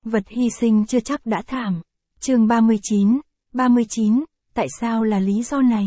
Vật hy sinh chưa chắc đã thảm. Chương 39, tại sao là lý do này?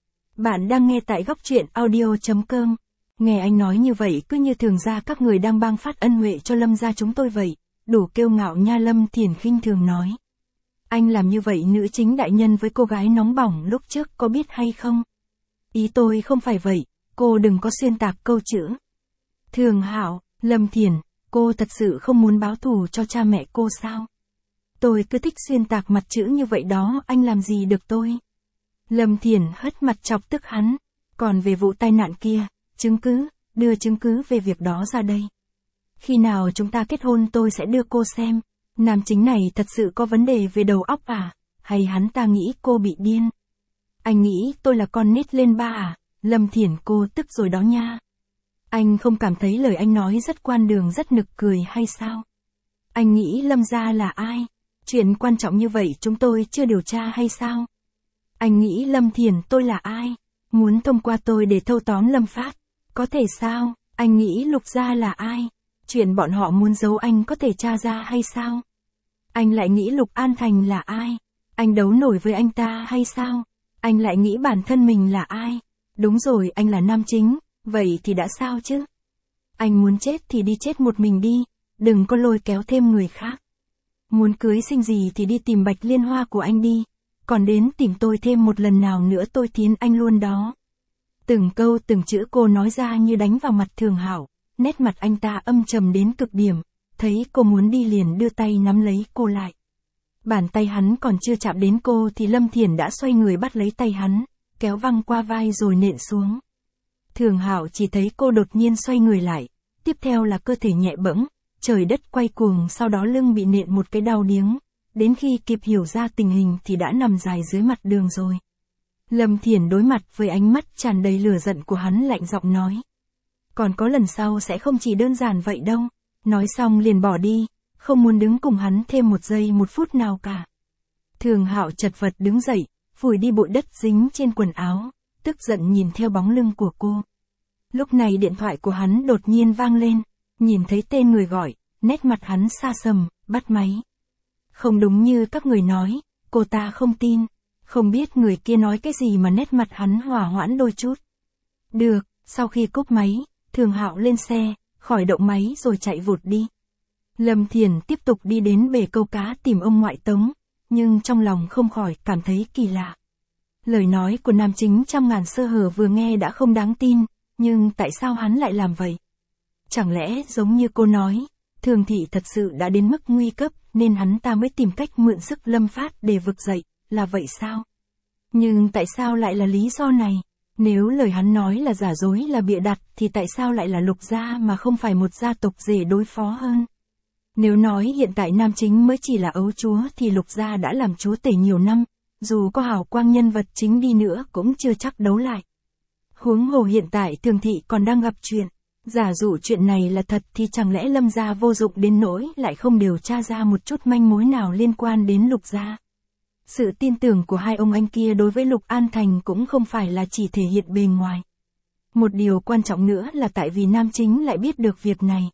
Bạn đang nghe tại góc truyện audio.com. Nghe anh nói như vậy cứ như thường ra các người đang ban phát ân huệ cho Lâm gia chúng tôi vậy, đủ kiêu ngạo nha. Lâm Thiển khinh thường nói. Anh làm như vậy nữ chính đại nhân với cô gái nóng bỏng lúc trước có biết hay không? Ý tôi không phải vậy, cô đừng có xuyên tạc câu chữ. Thường Hạo, Lâm Thiển, cô thật sự không muốn báo thù cho cha mẹ cô sao? Tôi cứ thích xuyên tạc mặt chữ như vậy đó, anh làm gì được tôi? Lâm Thiển hất mặt chọc tức hắn. Còn về vụ tai nạn kia, chứng cứ, đưa chứng cứ về việc đó ra đây. Khi nào chúng ta kết hôn tôi sẽ đưa cô xem. Nam chính này thật sự có vấn đề về đầu óc à? Hay hắn ta nghĩ cô bị điên? Anh nghĩ tôi là con nít lên ba à? Lâm Thiển, cô tức rồi đó nha. Anh không cảm thấy lời anh nói rất quan đường, rất nực cười hay sao? Anh nghĩ Lâm gia là ai? Chuyện quan trọng như vậy chúng tôi chưa điều tra hay sao? Anh nghĩ Lâm Thiển tôi là ai? Muốn thông qua tôi để thâu tóm Lâm Phát? Có thể sao? Anh nghĩ Lục gia là ai? Chuyện bọn họ muốn giấu anh có thể tra ra hay sao? Anh lại nghĩ Lục An Thành là ai? Anh đấu nổi với anh ta hay sao? Anh lại nghĩ bản thân mình là ai? Đúng rồi, anh là nam chính, vậy thì đã sao chứ? Anh muốn chết thì đi chết một mình đi, đừng có lôi kéo thêm người khác. Muốn cưới sinh gì thì đi tìm Bạch Liên Hoa của anh đi, còn đến tìm tôi thêm một lần nào nữa tôi thiến anh luôn đó. Từng câu từng chữ cô nói ra như đánh vào mặt Thường Hạo, nét mặt anh ta âm trầm đến cực điểm, thấy cô muốn đi liền đưa tay nắm lấy cô lại. Bàn tay hắn còn chưa chạm đến cô thì Lâm Thiển đã xoay người bắt lấy tay hắn, kéo văng qua vai rồi nện xuống. Thường Hạo chỉ thấy cô đột nhiên xoay người lại, tiếp theo là cơ thể nhẹ bẫng, trời đất quay cuồng, sau đó lưng bị nện một cái đau điếng, đến khi kịp hiểu ra tình hình thì đã nằm dài dưới mặt đường rồi. Lâm Thiển đối mặt với ánh mắt tràn đầy lửa giận của hắn, lạnh giọng nói. Còn có lần sau sẽ không chỉ đơn giản vậy đâu. Nói xong liền bỏ đi, không muốn đứng cùng hắn thêm một giây một phút nào cả. Thường Hạo chật vật đứng dậy, phủi đi bụi đất dính trên quần áo, tức giận nhìn theo bóng lưng của cô. Lúc này điện thoại của hắn đột nhiên vang lên, nhìn thấy tên người gọi, nét mặt hắn xa sầm, bắt máy. Không đúng như các người nói, cô ta không tin, không biết người kia nói cái gì mà nét mặt hắn hòa hoãn đôi chút. Được, sau khi cúp máy, Thường Hạo lên xe, khỏi động máy rồi chạy vụt đi. Lâm Thiển tiếp tục đi đến bể câu cá tìm ông ngoại Tống, nhưng trong lòng không khỏi cảm thấy kỳ lạ. Lời nói của nam chính trăm ngàn sơ hở vừa nghe đã không đáng tin, nhưng tại sao hắn lại làm vậy? Chẳng lẽ giống như cô nói, Thường thị thật sự đã đến mức nguy cấp nên hắn ta mới tìm cách mượn sức Lâm Phát để vực dậy, là vậy sao? Nhưng tại sao lại là lý do này? Nếu lời hắn nói là giả dối, là bịa đặt thì tại sao lại là Lục gia mà không phải một gia tộc dễ đối phó hơn? Nếu nói hiện tại nam chính mới chỉ là ấu chúa thì Lục gia đã làm chúa tể nhiều năm, dù có hào quang nhân vật chính đi nữa cũng chưa chắc đấu lại. Huống hồ hiện tại Thường thị còn đang gặp chuyện, giả dụ chuyện này là thật thì chẳng lẽ Lâm gia vô dụng đến nỗi lại không điều tra ra một chút manh mối nào liên quan đến Lục gia? Sự tin tưởng của hai ông anh kia đối với Lục An Thành cũng không phải là chỉ thể hiện bề ngoài. Một điều quan trọng nữa là tại vì nam chính lại biết được việc này.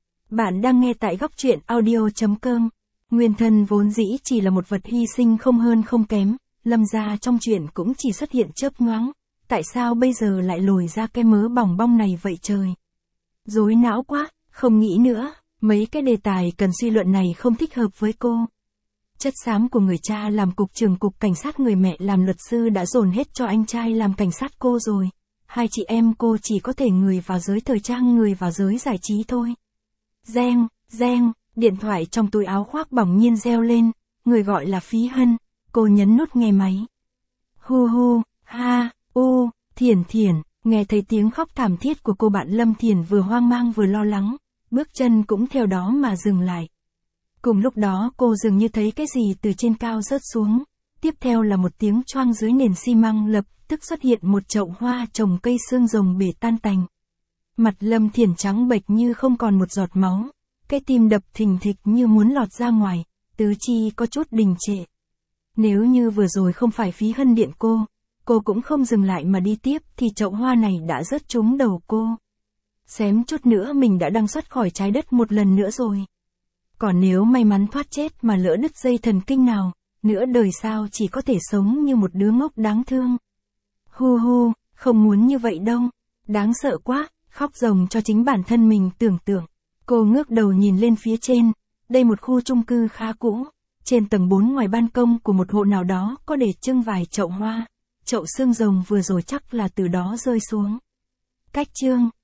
Bạn đang nghe tại góc truyện audio.com. Nguyên thân vốn dĩ chỉ là một vật hy sinh không hơn không kém, Lâm gia trong chuyện cũng chỉ xuất hiện chớp nhoáng, tại sao bây giờ lại lồi ra cái mớ bòng bong này vậy trời? Rối não quá, không nghĩ nữa, mấy cái đề tài cần suy luận này không thích hợp với cô. Chất xám của người cha làm cục trưởng cục cảnh sát, người mẹ làm luật sư đã dồn hết cho anh trai làm cảnh sát cô rồi. Hai chị em cô chỉ có thể người vào giới thời trang, người vào giới giải trí thôi. Reng, reng, điện thoại trong túi áo khoác bỗng nhiên reo lên, người gọi là Phí Hân, cô nhấn nút nghe máy. Hu hu, ha, u, Thiển Thiển, nghe thấy tiếng khóc thảm thiết của cô bạn, Lâm Thiển vừa hoang mang vừa lo lắng, bước chân cũng theo đó mà dừng lại. Cùng lúc đó cô dường như thấy cái gì từ trên cao rớt xuống, tiếp theo là một tiếng choang, dưới nền xi măng lập tức xuất hiện một chậu hoa trồng cây xương rồng bể tan tành. Mặt Lâm Thiển trắng bệch như không còn một giọt máu, cái tim đập thình thịch như muốn lọt ra ngoài, tứ chi có chút đình trệ. Nếu như vừa rồi không phải Phí Hân điện cô cũng không dừng lại mà đi tiếp thì chậu hoa này đã rớt trúng đầu cô. Xém chút nữa mình đã đăng xuất khỏi trái đất một lần nữa rồi. Còn nếu may mắn thoát chết mà lỡ đứt dây thần kinh nào, nửa đời sau chỉ có thể sống như một đứa ngốc đáng thương. Hu hu, không muốn như vậy đâu. Đáng sợ quá, khóc ròng cho chính bản thân mình tưởng tượng. Cô ngước đầu nhìn lên phía trên, đây một khu chung cư khá cũ. Trên tầng 4 ngoài ban công của một hộ nào đó có để trưng vài chậu hoa. Chậu xương rồng vừa rồi chắc là từ đó rơi xuống. Cách chương